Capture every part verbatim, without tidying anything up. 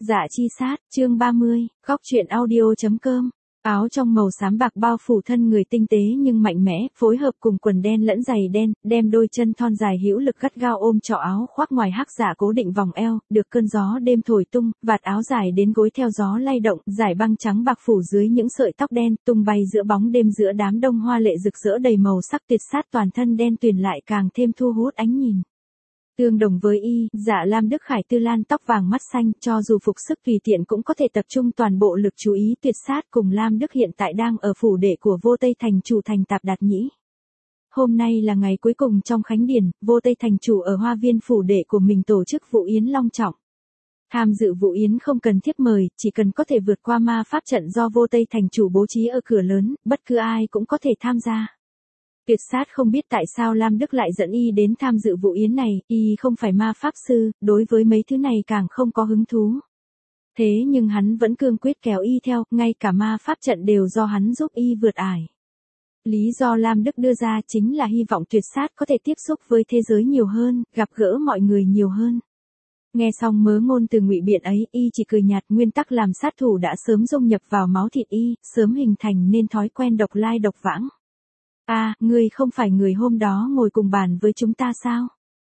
Dạ chi sát, chương ba mươi, góc truyện audio.com. Áo trong màu xám bạc bao phủ thân người tinh tế nhưng mạnh mẽ, phối hợp cùng quần đen lẫn giày đen, đem đôi chân thon dài hữu lực gắt gao ôm trọ áo khoác ngoài hắc dạ cố định vòng eo, được cơn gió đêm thổi tung, vạt áo dài đến gối theo gió lay động, giải băng trắng bạc phủ dưới những sợi tóc đen, tung bay giữa bóng đêm giữa đám đông hoa lệ rực rỡ đầy màu sắc tuyệt sát toàn thân đen tuyền lại càng thêm thu hút ánh nhìn. Tương đồng với y, Dạ Lam Đức Khải Tư Lan tóc vàng mắt xanh, cho dù phục sức tùy tiện cũng có thể tập trung toàn bộ lực chú ý tuyệt sát cùng Lam Đức hiện tại đang ở phủ đệ của Vô Tây Thành chủ Thành Tạp Đạt Nhĩ. Hôm nay là ngày cuối cùng trong khánh điển, Vô Tây Thành chủ ở hoa viên phủ đệ của mình tổ chức vụ yến long trọng. Tham dự vụ yến không cần thiếp mời, chỉ cần có thể vượt qua ma pháp trận do Vô Tây Thành chủ bố trí ở cửa lớn, bất cứ ai cũng có thể tham gia. Tuyệt sát không biết tại sao Lam Đức lại dẫn y đến tham dự vụ yến này, y không phải ma pháp sư, đối với mấy thứ này càng không có hứng thú. Thế nhưng hắn vẫn cương quyết kéo y theo, ngay cả ma pháp trận đều do hắn giúp y vượt ải. Lý do Lam Đức đưa ra chính là hy vọng tuyệt sát có thể tiếp xúc với thế giới nhiều hơn, gặp gỡ mọi người nhiều hơn. Nghe xong mớ ngôn từ ngụy biện ấy, y chỉ cười nhạt, nguyên tắc làm sát thủ đã sớm dung nhập vào máu thịt y, sớm hình thành nên thói quen độc lai độc vãng. À, ngươi không phải người hôm đó ngồi cùng bàn với chúng ta sao?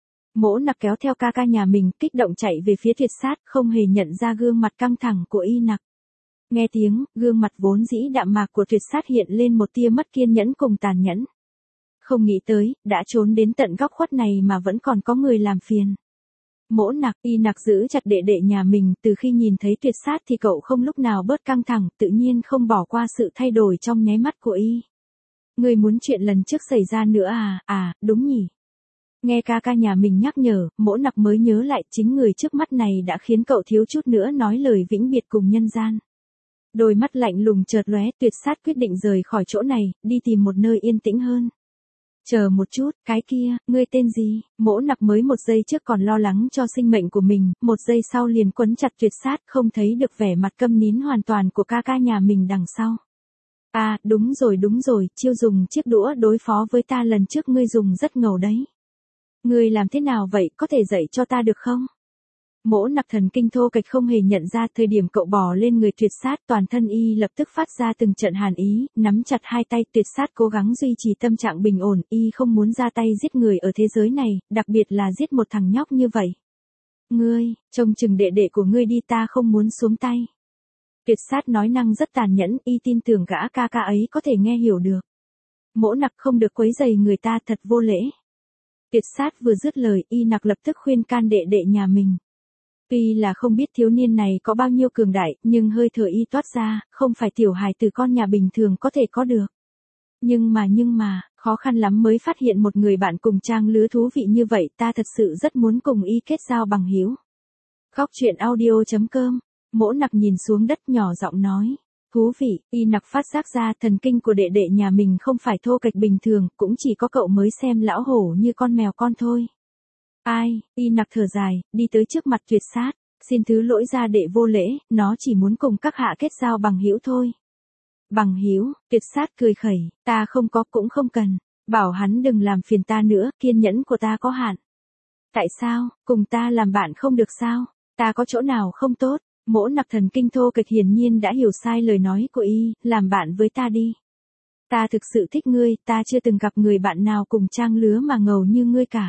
Mỗ Nặc kéo theo ca ca nhà mình, kích động chạy về phía tuyệt sát, không hề nhận ra gương mặt căng thẳng của y Nặc. Nghe tiếng, gương mặt vốn dĩ đạm mạc của tuyệt sát hiện lên một tia mất kiên nhẫn cùng tàn nhẫn. Không nghĩ tới, đã trốn đến tận góc khuất này mà vẫn còn có người làm phiền. Mỗ Nặc, y Nặc giữ chặt đệ đệ nhà mình, từ khi nhìn thấy tuyệt sát thì cậu không lúc nào bớt căng thẳng, tự nhiên không bỏ qua sự thay đổi trong nháy mắt của y. Ngươi muốn chuyện lần trước xảy ra nữa à, à, đúng nhỉ. Nghe ca ca nhà mình nhắc nhở, Mỗ Nặc mới nhớ lại chính người trước mắt này đã khiến cậu thiếu chút nữa nói lời vĩnh biệt cùng nhân gian. Đôi mắt lạnh lùng chợt lóe, tuyệt sát quyết định rời khỏi chỗ này, đi tìm một nơi yên tĩnh hơn. Chờ một chút, cái kia, ngươi tên gì? Mỗ Nặc mới một giây trước còn lo lắng cho sinh mệnh của mình, một giây sau liền quấn chặt tuyệt sát, không thấy được vẻ mặt câm nín hoàn toàn của ca ca nhà mình đằng sau. À, đúng rồi đúng rồi, chiêu dùng chiếc đũa đối phó với ta lần trước ngươi dùng rất ngầu đấy. Ngươi làm thế nào vậy, có thể dạy cho ta được không? Mỗ Nặc thần kinh thô kệch không hề nhận ra thời điểm cậu bò lên người tuyệt sát, toàn thân y lập tức phát ra từng trận hàn ý, nắm chặt hai tay, tuyệt sát cố gắng duy trì tâm trạng bình ổn, y không muốn ra tay giết người ở thế giới này, đặc biệt là giết một thằng nhóc như vậy. Ngươi, trông chừng đệ đệ của ngươi đi, ta không muốn xuống tay. Tuyệt sát nói năng rất tàn nhẫn, y tin tưởng gã ca ca ấy có thể nghe hiểu được. Mỗ Nặc không được quấy rầy người ta, thật vô lễ. Tuyệt sát vừa dứt lời, y Nặc lập tức khuyên can đệ đệ nhà mình. Tuy là không biết thiếu niên này có bao nhiêu cường đại, nhưng hơi thở y toát ra, không phải tiểu hài từ con nhà bình thường có thể có được. Nhưng mà nhưng mà, khó khăn lắm mới phát hiện một người bạn cùng trang lứa thú vị như vậy, ta thật sự rất muốn cùng y kết giao bằng hữu. Góc truyện audio.com. Mỗ Nặc nhìn xuống đất nhỏ giọng nói. Thú vị, y Nặc phát giác ra thần kinh của đệ đệ nhà mình không phải thô kệch bình thường, cũng chỉ có cậu mới xem lão hổ như con mèo con thôi. Ai, y Nặc thở dài, đi tới trước mặt tuyệt sát, xin thứ lỗi ra đệ vô lễ, nó chỉ muốn cùng các hạ kết giao bằng hữu thôi. Bằng hữu, tuyệt sát cười khẩy, ta không có cũng không cần, bảo hắn đừng làm phiền ta nữa, kiên nhẫn của ta có hạn. Tại sao, cùng ta làm bạn không được sao, ta có chỗ nào không tốt? Mỗ Nặc thần kinh thô kệch hiển nhiên đã hiểu sai lời nói của y, làm bạn với ta đi. Ta thực sự thích ngươi, ta chưa từng gặp người bạn nào cùng trang lứa mà ngầu như ngươi cả.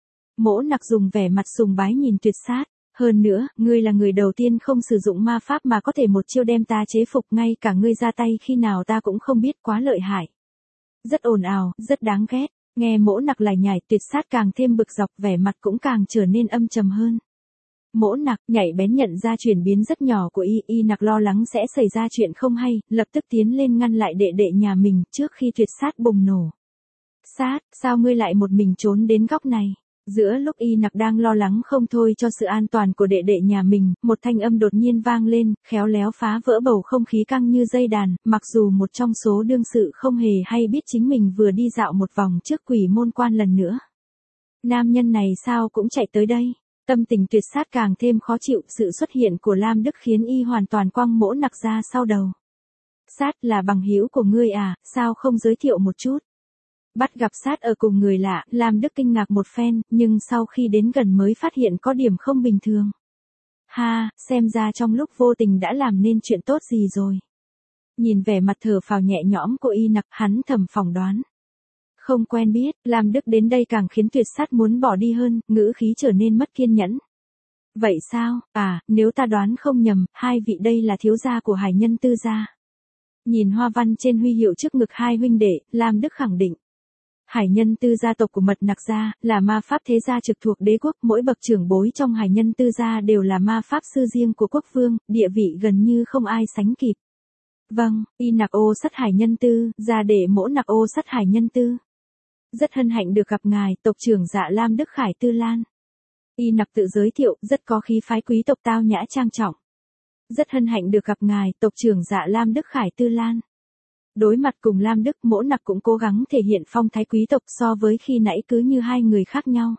Mỗ Nặc dùng vẻ mặt sùng bái nhìn tuyệt sát, hơn nữa, ngươi là người đầu tiên không sử dụng ma pháp mà có thể một chiêu đem ta chế phục, ngay cả ngươi ra tay khi nào ta cũng không biết, quá lợi hại. Rất ồn ào, rất đáng ghét, nghe Mỗ Nặc lải nhải, tuyệt sát càng thêm bực dọc, vẻ mặt cũng càng trở nên âm trầm hơn. Mỗ Nặc nhạy bén nhận ra chuyển biến rất nhỏ của y, y Nặc lo lắng sẽ xảy ra chuyện không hay, lập tức tiến lên ngăn lại đệ đệ nhà mình, trước khi tuyệt sát bùng nổ. Sát, sao ngươi lại một mình trốn đến góc này? Giữa lúc y Nặc đang lo lắng không thôi cho sự an toàn của đệ đệ nhà mình, một thanh âm đột nhiên vang lên, khéo léo phá vỡ bầu không khí căng như dây đàn, mặc dù một trong số đương sự không hề hay biết chính mình vừa đi dạo một vòng trước quỷ môn quan lần nữa. Nam nhân này sao cũng chạy tới đây? Tâm tình tuyệt sát càng thêm khó chịu, sự xuất hiện của Lam Đức khiến y hoàn toàn quăng Mỗ Nặc ra sau đầu. Sát là bằng hữu của ngươi à, sao không giới thiệu một chút? Bắt gặp sát ở cùng người lạ, Lam Đức kinh ngạc một phen, nhưng sau khi đến gần mới phát hiện có điểm không bình thường. Ha, xem ra trong lúc vô tình đã làm nên chuyện tốt gì rồi. Nhìn vẻ mặt thở phào nhẹ nhõm của Y Nặc, hắn thầm phỏng đoán. Không quen biết, Lam Đức đến đây càng khiến Tuyệt Sát muốn bỏ đi hơn, ngữ khí trở nên mất kiên nhẫn. Vậy sao, à, nếu ta đoán không nhầm, hai vị đây là thiếu gia của Hải Nhân Tư gia. Nhìn hoa văn trên huy hiệu trước ngực hai huynh đệ, Lam Đức khẳng định. Hải Nhân Tư gia tộc của Mật Nặc gia, là ma pháp thế gia trực thuộc đế quốc, mỗi bậc trưởng bối trong Hải Nhân Tư gia đều là ma pháp sư riêng của quốc vương, địa vị gần như không ai sánh kịp. Vâng, Y Nặc Ô Sắt Hải Nhân Tư, gia đệ Mỗ Nặc Ô Sắt Hải Nhân Tư. Rất hân hạnh được gặp ngài, tộc trưởng Dạ Lam Đức Khải Tư Lan. Y Nặc tự giới thiệu, rất có khí phái quý tộc tao nhã trang trọng. Rất hân hạnh được gặp ngài, tộc trưởng Dạ Lam Đức Khải Tư Lan. Đối mặt cùng Lam Đức, Mỗ Nặc cũng cố gắng thể hiện phong thái quý tộc, so với khi nãy cứ như hai người khác nhau.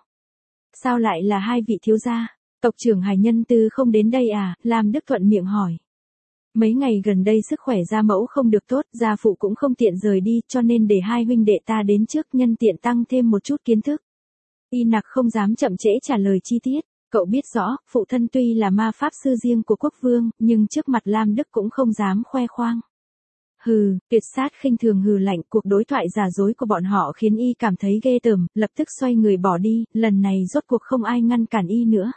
Sao lại là hai vị thiếu gia? Tộc trưởng Hải Nhân Tư không đến đây à? Lam Đức thuận miệng hỏi. Mấy ngày gần đây sức khỏe gia mẫu không được tốt, gia phụ cũng không tiện rời đi, cho nên để hai huynh đệ ta đến trước, nhân tiện tăng thêm một chút kiến thức. Y Nặc không dám chậm trễ trả lời chi tiết. Cậu biết rõ, phụ thân tuy là ma pháp sư riêng của quốc vương, nhưng trước mặt Lam Đức cũng không dám khoe khoang. Hừ, Tuyệt Sát khinh thường hừ lạnh, cuộc đối thoại giả dối của bọn họ khiến Y cảm thấy ghê tởm, lập tức xoay người bỏ đi, lần này rốt cuộc không ai ngăn cản Y nữa.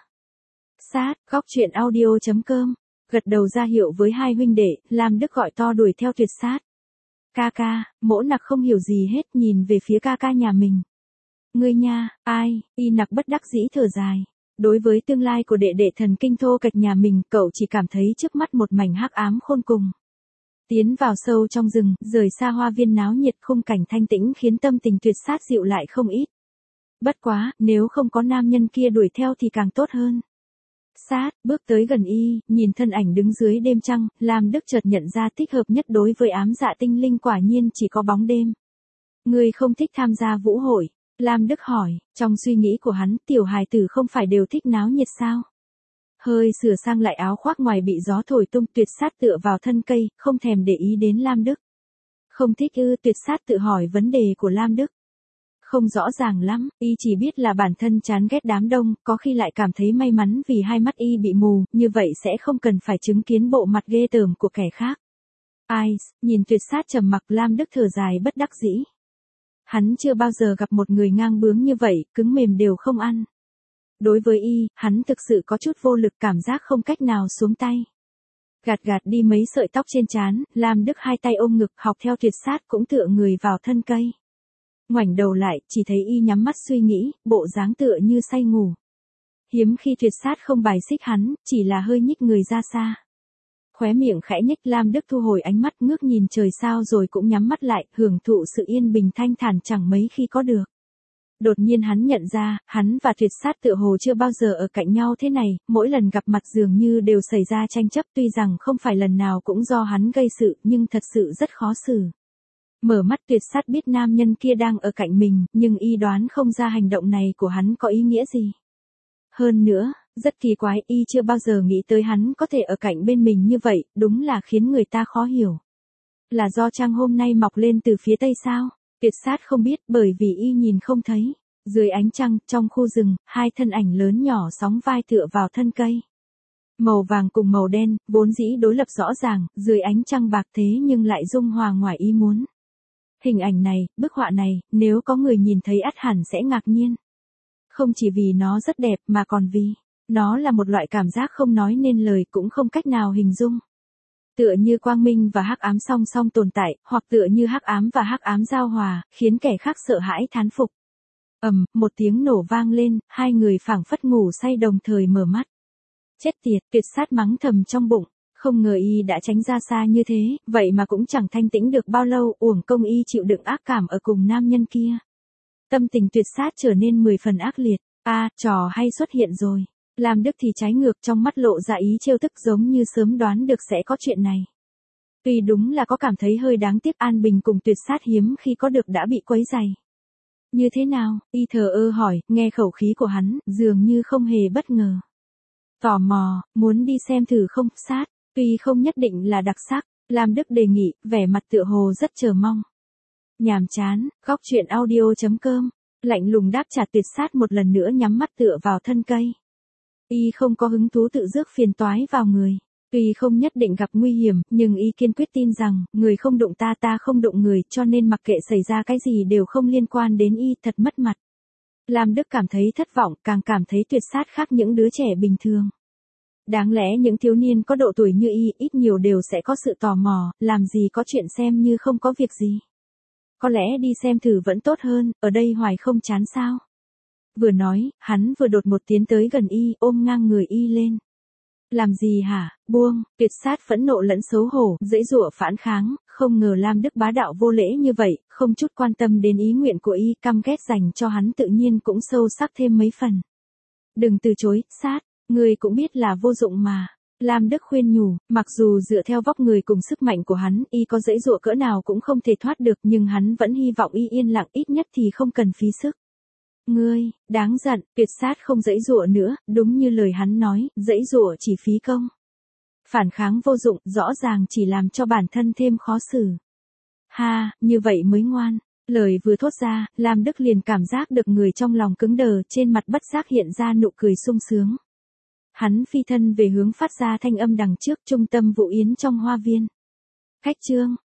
Sát, góc truyện audio chấm com. Gật đầu ra hiệu với hai huynh đệ, Lam Đức gọi to đuổi theo Tuyệt Sát. Ca ca, Mỗ Nặc không hiểu gì hết, nhìn về phía ca ca nhà mình. Ngươi nha, ai? Y Nặc bất đắc dĩ thở dài. Đối với tương lai của đệ đệ thần kinh thô kệch nhà mình, cậu chỉ cảm thấy trước mắt một mảnh hắc ám khôn cùng. Tiến vào sâu trong rừng, rời xa hoa viên náo nhiệt, khung cảnh thanh tĩnh khiến tâm tình Tuyệt Sát dịu lại không ít. Bất quá, nếu không có nam nhân kia đuổi theo thì càng tốt hơn. Sát, bước tới gần Y, nhìn thân ảnh đứng dưới đêm trăng, Lam Đức chợt nhận ra thích hợp nhất đối với ám dạ tinh linh quả nhiên chỉ có bóng đêm. Ngươi không thích tham gia vũ hội? Lam Đức hỏi, trong suy nghĩ của hắn, tiểu hài tử không phải đều thích náo nhiệt sao? Hơi sửa sang lại áo khoác ngoài bị gió thổi tung, Tuyệt Sát tựa vào thân cây, không thèm để ý đến Lam Đức. Không thích ư? Tuyệt Sát tự hỏi vấn đề của Lam Đức. Không rõ ràng lắm, Y chỉ biết là bản thân chán ghét đám đông, có khi lại cảm thấy may mắn vì hai mắt Y bị mù, như vậy sẽ không cần phải chứng kiến bộ mặt ghê tởm của kẻ khác. Ai, nhìn Tuyệt Sát trầm mặc, Lam Đức thở dài bất đắc dĩ. Hắn chưa bao giờ gặp một người ngang bướng như vậy, cứng mềm đều không ăn. Đối với Y, hắn thực sự có chút vô lực, cảm giác không cách nào xuống tay. Gạt gạt đi mấy sợi tóc trên trán, Lam Đức hai tay ôm ngực, học theo Tuyệt Sát cũng tựa người vào thân cây. Ngoảnh đầu lại, chỉ thấy Y nhắm mắt suy nghĩ, bộ dáng tựa như say ngủ. Hiếm khi Tuyệt Sát không bài xích hắn, chỉ là hơi nhích người ra xa. Khóe miệng khẽ nhếch, Lam Đức thu hồi ánh mắt, ngước nhìn trời sao rồi cũng nhắm mắt lại, hưởng thụ sự yên bình thanh thản chẳng mấy khi có được. Đột nhiên hắn nhận ra, hắn và Tuyệt Sát tựa hồ chưa bao giờ ở cạnh nhau thế này, mỗi lần gặp mặt dường như đều xảy ra tranh chấp, tuy rằng không phải lần nào cũng do hắn gây sự, nhưng thật sự rất khó xử. Mở mắt, Tuyệt Sát biết nam nhân kia đang ở cạnh mình, nhưng Y đoán không ra hành động này của hắn có ý nghĩa gì. Hơn nữa, rất kỳ quái, Y chưa bao giờ nghĩ tới hắn có thể ở cạnh bên mình như vậy, đúng là khiến người ta khó hiểu. Là do trăng hôm nay mọc lên từ phía tây sao? Tuyệt Sát không biết, bởi vì Y nhìn không thấy. Dưới ánh trăng, trong khu rừng, hai thân ảnh lớn nhỏ sóng vai tựa vào thân cây. Màu vàng cùng màu đen, vốn dĩ đối lập rõ ràng, dưới ánh trăng bạc thế nhưng lại dung hòa ngoài ý muốn. Hình ảnh này, bức họa này, nếu có người nhìn thấy ắt hẳn sẽ ngạc nhiên. Không chỉ vì nó rất đẹp mà còn vì nó là một loại cảm giác không nói nên lời, cũng không cách nào hình dung. Tựa như quang minh và hắc ám song song tồn tại, hoặc tựa như hắc ám và hắc ám giao hòa, khiến kẻ khác sợ hãi thán phục. Ầm, một tiếng nổ vang lên, hai người phảng phất ngủ say đồng thời mở mắt. Chết tiệt, Tuyệt Sát mắng thầm trong bụng. Không ngờ Y đã tránh ra xa như thế, vậy mà cũng chẳng thanh tĩnh được bao lâu, uổng công Y chịu đựng ác cảm ở cùng nam nhân kia. Tâm tình Tuyệt Sát trở nên mười phần ác liệt. A, à, trò hay xuất hiện rồi. Lam Đức thì trái ngược, trong mắt lộ ra ý trêu tức, giống như sớm đoán được sẽ có chuyện này. Tuy đúng là có cảm thấy hơi đáng tiếc, An Bình cùng Tuyệt Sát hiếm khi có được đã bị quấy rầy. Như thế nào? Y thờ ơ hỏi, nghe khẩu khí của hắn, dường như không hề bất ngờ. Tò mò, muốn đi xem thử không? Sát, tuy không nhất định là đặc sắc, Lam Đức đề nghị, vẻ mặt tựa hồ rất chờ mong. Nhàm chán, góc truyện audio chấm com. Lạnh lùng đáp trả. Tuyệt Sát một lần nữa nhắm mắt tựa vào thân cây. Y không có hứng thú tự rước phiền toái vào người. Tuy không nhất định gặp nguy hiểm, nhưng Y kiên quyết tin rằng, người không đụng ta ta không đụng người, cho nên mặc kệ xảy ra cái gì đều không liên quan đến Y, thật mất mặt. Lam Đức cảm thấy thất vọng, càng cảm thấy tuyệt sát khác những đứa trẻ bình thường. Đáng lẽ những thiếu niên có độ tuổi như Y, ít nhiều đều sẽ có sự tò mò, làm gì có chuyện xem như không có việc gì. Có lẽ đi xem thử vẫn tốt hơn, ở đây hoài không chán sao. Vừa nói, hắn vừa đột một tiến tới gần Y, ôm ngang người Y lên. Làm gì hả, buông, tuyệt sát phẫn nộ lẫn xấu hổ, giãy giụa phản kháng, không ngờ Lam Đức bá đạo vô lễ như vậy, không chút quan tâm đến ý nguyện của Y, căm ghét dành cho hắn tự nhiên cũng sâu sắc thêm mấy phần. Đừng từ chối, sát, người cũng biết là vô dụng mà. Lam Đức khuyên nhủ, mặc dù dựa theo vóc người cùng sức mạnh của hắn, Y có giãy giụa cỡ nào cũng không thể thoát được, nhưng hắn vẫn hy vọng Y yên lặng, ít nhất thì không cần phí sức. Ngươi, đáng giận, tuyệt sát không giãy giụa nữa, đúng như lời hắn nói, giãy giụa chỉ phí công. Phản kháng vô dụng, rõ ràng chỉ làm cho bản thân thêm khó xử. Ha, như vậy mới ngoan. Lời vừa thốt ra, Lam Đức liền cảm giác được người trong lòng cứng đờ, trên mặt bất giác hiện ra nụ cười sung sướng. Hắn phi thân về hướng phát ra thanh âm đằng trước, trung tâm Vũ Yến trong hoa viên. Khách trương,